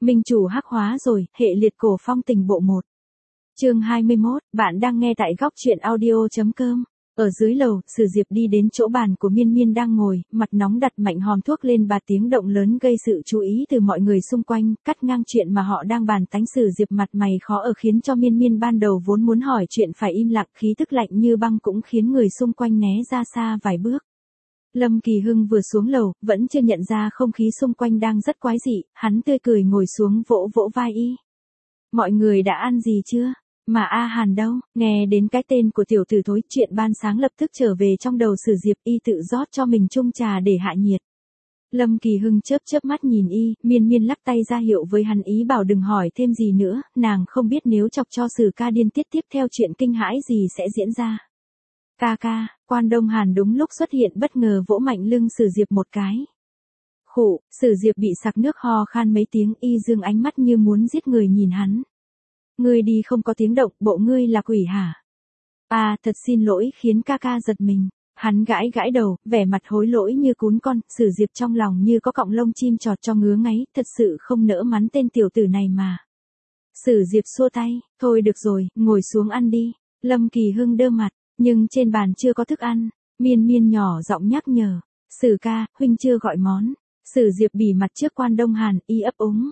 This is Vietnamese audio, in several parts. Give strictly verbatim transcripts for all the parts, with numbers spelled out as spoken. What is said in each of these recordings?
Minh chủ hắc hóa rồi, hệ liệt cổ phong tình bộ một. Chương hai mươi mốt, bạn đang nghe tại góc truyện audio chấm com. Ở dưới lầu, Sử Diệp đi đến chỗ bàn của Miên Miên đang ngồi, mặt nóng đặt mạnh hòm thuốc lên bà, tiếng động lớn gây sự chú ý từ mọi người xung quanh, cắt ngang chuyện mà họ đang bàn tán. Sử Diệp mặt mày khó ở khiến cho Miên Miên ban đầu vốn muốn hỏi chuyện phải im lặng, khí tức lạnh như băng cũng khiến người xung quanh né ra xa vài bước. Lâm Kỳ Hưng vừa xuống lầu, vẫn chưa nhận ra không khí xung quanh đang rất quái dị, hắn tươi cười ngồi xuống vỗ vỗ vai y. Mọi người đã ăn gì chưa? Mà A Hàn đâu? Nghe đến cái tên của tiểu tử thối, chuyện ban sáng lập tức trở về trong đầu Sử Diệp, y tự rót cho mình chung trà để hạ nhiệt. Lâm Kỳ Hưng chớp chớp mắt nhìn y, Miên Miên lắc tay ra hiệu với hắn ý bảo đừng hỏi thêm gì nữa, nàng không biết nếu chọc cho Sử ca điên tiết tiếp theo chuyện kinh hãi gì sẽ diễn ra. Ca ca, Quan Đông Hàn đúng lúc xuất hiện bất ngờ vỗ mạnh lưng Sử Diệp một cái. Khụ, Sử Diệp bị sặc nước ho khan mấy tiếng, y dương ánh mắt như muốn giết người nhìn hắn. Ngươi đi không có tiếng động, bộ ngươi là quỷ hả? À, thật xin lỗi, khiến ca ca giật mình. Hắn gãi gãi đầu, vẻ mặt hối lỗi như cún con, Sử Diệp trong lòng như có cọng lông chim chọt cho ngứa ngáy, thật sự không nỡ mắng tên tiểu tử này mà. Sử Diệp xua tay, thôi được rồi, ngồi xuống ăn đi. Lâm Kỳ Hưng đơ mặt, nhưng trên bàn chưa có thức ăn. Miên Miên nhỏ giọng nhắc nhở, Sử ca, huynh chưa gọi món. Sử Diệp bỉ mặt trước Quan Đông Hàn, y ấp úng.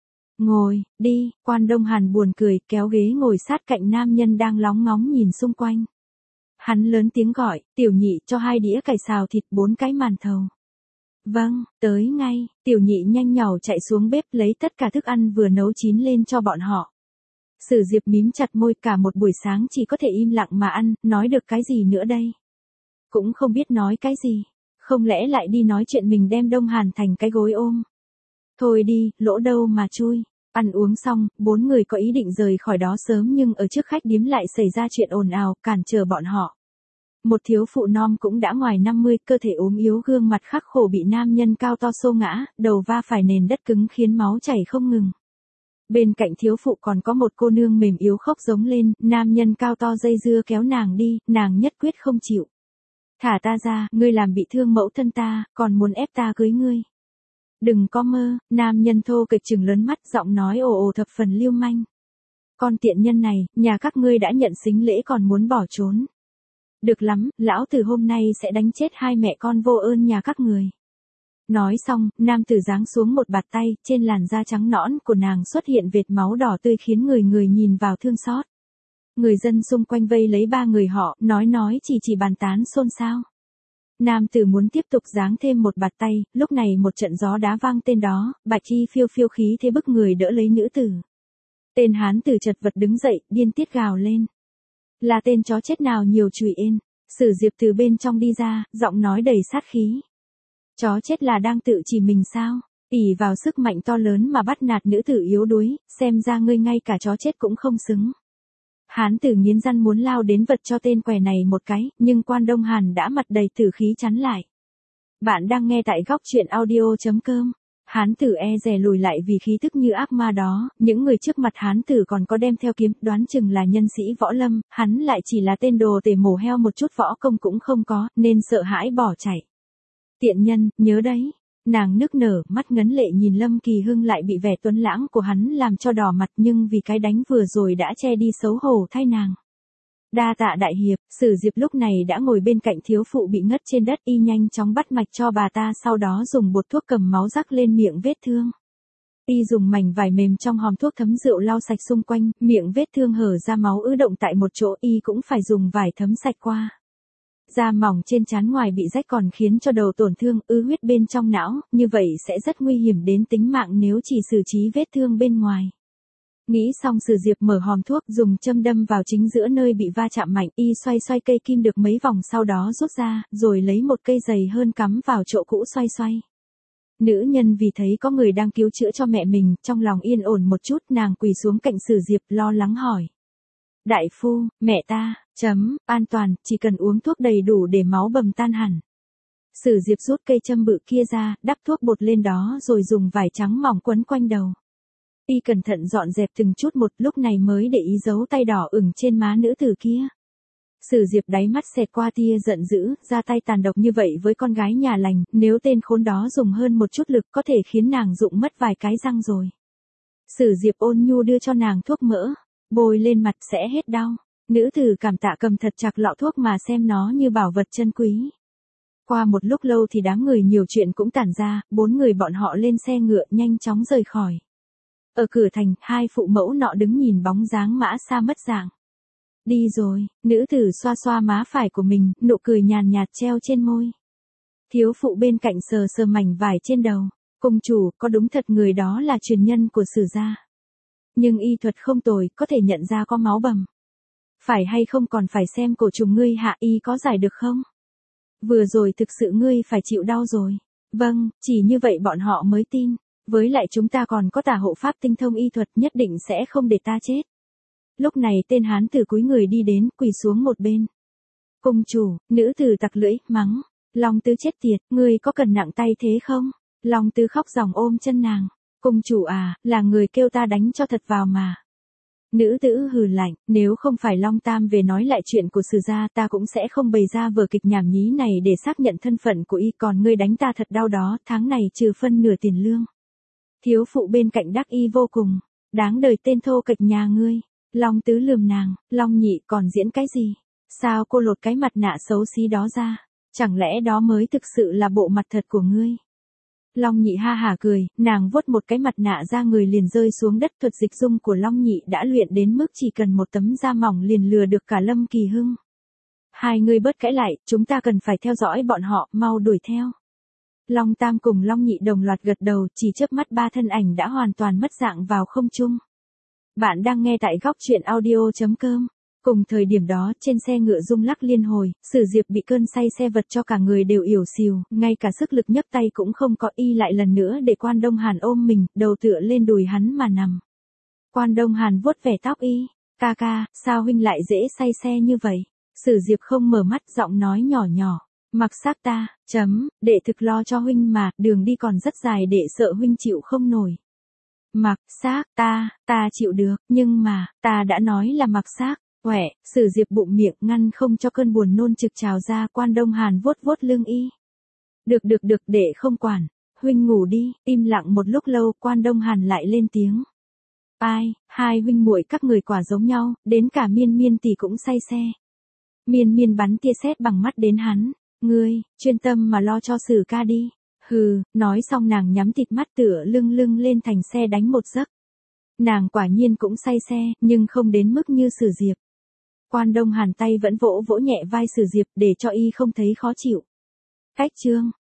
Ngồi, đi, Quan Đông Hàn buồn cười, kéo ghế ngồi sát cạnh nam nhân đang lóng ngóng nhìn xung quanh. Hắn lớn tiếng gọi, tiểu nhị cho hai đĩa cải xào thịt, bốn cái màn thầu. Vâng, tới ngay, tiểu nhị nhanh nhảu chạy xuống bếp lấy tất cả thức ăn vừa nấu chín lên cho bọn họ. Sử Diệp mím chặt môi, cả một buổi sáng chỉ có thể im lặng mà ăn, nói được cái gì nữa đây? Cũng không biết nói cái gì, không lẽ lại đi nói chuyện mình đem Đông Hàn thành cái gối ôm. Thôi đi, lỗ đâu mà chui. Ăn uống xong, bốn người có ý định rời khỏi đó sớm nhưng ở trước khách điếm lại xảy ra chuyện ồn ào, cản trở bọn họ. Một thiếu phụ non cũng đã ngoài năm mươi, cơ thể ốm yếu, gương mặt khắc khổ bị nam nhân cao to xô ngã, đầu va phải nền đất cứng khiến máu chảy không ngừng. Bên cạnh thiếu phụ còn có một cô nương mềm yếu khóc giống lên, nam nhân cao to dây dưa kéo nàng đi, nàng nhất quyết không chịu. Thả ta ra, ngươi làm bị thương mẫu thân ta, còn muốn ép ta cưới ngươi. Đừng có mơ, nam nhân thô kệch trừng lớn mắt, giọng nói ồ ồ thập phần lưu manh. Con tiện nhân này, nhà các ngươi đã nhận sính lễ còn muốn bỏ trốn. Được lắm, lão từ hôm nay sẽ đánh chết hai mẹ con vô ơn nhà các người. Nói xong, nam tử giáng xuống một bạt tay, trên làn da trắng nõn của nàng xuất hiện vệt máu đỏ tươi khiến người người nhìn vào thương xót. Người dân xung quanh vây lấy ba người họ, nói nói chỉ chỉ bàn tán xôn xao. Nam tử muốn tiếp tục giáng thêm một bạt tay, lúc này một trận gió đá vang tên đó, bạch y phiêu phiêu khí thế bức người đỡ lấy nữ tử. Tên hán tử chật vật đứng dậy, điên tiết gào lên. Là tên chó chết nào nhiều chùy ên. Sử Diệp từ bên trong đi ra, giọng nói đầy sát khí. Chó chết là đang tự chỉ mình sao? Ỷ vào sức mạnh to lớn mà bắt nạt nữ tử yếu đuối, xem ra ngươi ngay cả chó chết cũng không xứng. Hán tử nghiến răng muốn lao đến vật cho tên què này một cái, nhưng Quan Đông Hàn đã mặt đầy tử khí chắn lại. Bạn đang nghe tại góc truyện audio chấm com. Hán tử e dè lùi lại vì khí tức như ác ma đó, những người trước mặt hán tử còn có đem theo kiếm, đoán chừng là nhân sĩ võ lâm, hắn lại chỉ là tên đồ tể mổ heo, một chút võ công cũng không có, nên sợ hãi bỏ chạy. Tiện nhân, nhớ đấy. Nàng nức nở, mắt ngấn lệ nhìn Lâm Kỳ Hưng lại bị vẻ tuấn lãng của hắn làm cho đỏ mặt, nhưng vì cái đánh vừa rồi đã che đi xấu hổ thay nàng. Đa tạ đại hiệp. Sử Diệp lúc này đã ngồi bên cạnh thiếu phụ bị ngất trên đất, y nhanh chóng bắt mạch cho bà ta, sau đó dùng bột thuốc cầm máu rắc lên miệng vết thương. Y dùng mảnh vải mềm trong hòm thuốc thấm rượu lau sạch xung quanh, miệng vết thương hở ra máu ứ động tại một chỗ, y cũng phải dùng vải thấm sạch qua. Da mỏng trên trán ngoài bị rách còn khiến cho đầu tổn thương, ứ huyết bên trong não, như vậy sẽ rất nguy hiểm đến tính mạng nếu chỉ xử trí vết thương bên ngoài. Nghĩ xong, Sử Diệp mở hòm thuốc, dùng châm đâm vào chính giữa nơi bị va chạm mạnh, y xoay xoay cây kim được mấy vòng sau đó rút ra, rồi lấy một cây dày hơn cắm vào chỗ cũ xoay xoay. Nữ nhân vì thấy có người đang cứu chữa cho mẹ mình, trong lòng yên ổn một chút, nàng quỳ xuống cạnh Sử Diệp lo lắng hỏi. Đại phu, mẹ ta, chấm, an toàn, chỉ cần uống thuốc đầy đủ để máu bầm tan hẳn. Sử Diệp rút cây châm bự kia ra, đắp thuốc bột lên đó rồi dùng vải trắng mỏng quấn quanh đầu. Y cẩn thận dọn dẹp từng chút một, lúc này mới để ý dấu tay đỏ ửng trên má nữ tử kia. Sử Diệp đáy mắt xẹt qua tia giận dữ, ra tay tàn độc như vậy với con gái nhà lành, nếu tên khốn đó dùng hơn một chút lực có thể khiến nàng rụng mất vài cái răng rồi. Sử Diệp ôn nhu đưa cho nàng thuốc mỡ, bôi lên mặt sẽ hết đau. Nữ tử cảm tạ cầm thật chặt lọ thuốc mà xem nó như bảo vật chân quý. Qua một lúc lâu thì đám người nhiều chuyện cũng tản ra, bốn người bọn họ lên xe ngựa nhanh chóng rời khỏi. Ở cửa thành, hai phụ mẫu nọ đứng nhìn bóng dáng mã xa mất dạng. Đi rồi, nữ tử xoa xoa má phải của mình, nụ cười nhàn nhạt treo trên môi. Thiếu phụ bên cạnh sờ sờ mảnh vải trên đầu. Cung chủ, có đúng thật người đó là truyền nhân của Sử gia. Nhưng y thuật không tồi, có thể nhận ra có máu bầm. Phải hay không còn phải xem cổ trùng ngươi hạ y có giải được không? Vừa rồi thực sự ngươi phải chịu đau rồi. Vâng, chỉ như vậy bọn họ mới tin. Với lại chúng ta còn có tả hộ pháp tinh thông y thuật, nhất định sẽ không để ta chết. Lúc này tên hán tử cúi người đi đến, quỳ xuống một bên. Cung chủ, nữ tử tặc lưỡi, mắng. Long Tứ chết tiệt, ngươi có cần nặng tay thế không? Long Tứ khóc ròng ôm chân nàng. Cung chủ à, là người kêu ta đánh cho thật vào mà. Nữ tử hừ lạnh, nếu không phải Long Tam về nói lại chuyện của Sử gia, ta cũng sẽ không bày ra vở kịch nhảm nhí này để xác nhận thân phận của y, còn ngươi đánh ta thật đau đó, tháng này trừ phân nửa tiền lương. Thiếu phụ bên cạnh đắc y vô cùng, đáng đời tên thô kệch nhà ngươi. Long Tứ lườm nàng, Long Nhị còn diễn cái gì? Sao cô lột cái mặt nạ xấu xí đó ra? Chẳng lẽ đó mới thực sự là bộ mặt thật của ngươi? Long Nhị ha hả cười, nàng vuốt một cái mặt nạ ra người liền rơi xuống đất. Thuật dịch dung của Long Nhị đã luyện đến mức chỉ cần một tấm da mỏng liền lừa được cả Lâm Kỳ Hưng. Hai người bớt cãi lại, chúng ta cần phải theo dõi bọn họ, mau đuổi theo. Long Tam cùng Long Nhị đồng loạt gật đầu, chỉ chớp mắt ba thân ảnh đã hoàn toàn mất dạng vào không trung. Bạn đang nghe tại góc truyện audio chấm com. Cùng thời điểm đó, trên xe ngựa rung lắc liên hồi, Sử Diệp bị cơn say xe vật cho cả người đều ỉu xìu, ngay cả sức lực nhấc tay cũng không có, y lại lần nữa để Quan Đông Hàn ôm mình, đầu tựa lên đùi hắn mà nằm. Quan Đông Hàn vuốt vẻ tóc y, ca ca, sao huynh lại dễ say xe như vậy? Sử Diệp không mở mắt, giọng nói nhỏ nhỏ, mặc xác ta, chấm, đệ thực lo cho huynh mà, đường đi còn rất dài, đệ sợ huynh chịu không nổi. Mặc xác ta, ta chịu được, nhưng mà, ta đã nói là mặc xác. Quẹ, Sử Diệp bụng miệng ngăn không cho cơn buồn nôn trực trào ra. Quan Đông Hàn vuốt vuốt lưng y. Được được được, đệ không quản, huynh ngủ đi. Im lặng một lúc lâu, Quan Đông Hàn lại lên tiếng. Ai, hai huynh muội các người quả giống nhau, đến cả Miên Miên tỷ cũng say xe. Miên Miên bắn tia sét bằng mắt đến hắn, ngươi, chuyên tâm mà lo cho Sử ca đi. Hừ, nói xong nàng nhắm thịt mắt tựa lưng lưng lên thành xe đánh một giấc. Nàng quả nhiên cũng say xe, nhưng không đến mức như Sử Diệp. Quan Đông Hàn tay vẫn vỗ vỗ nhẹ vai Sử Diệp để cho y không thấy khó chịu. Cách chương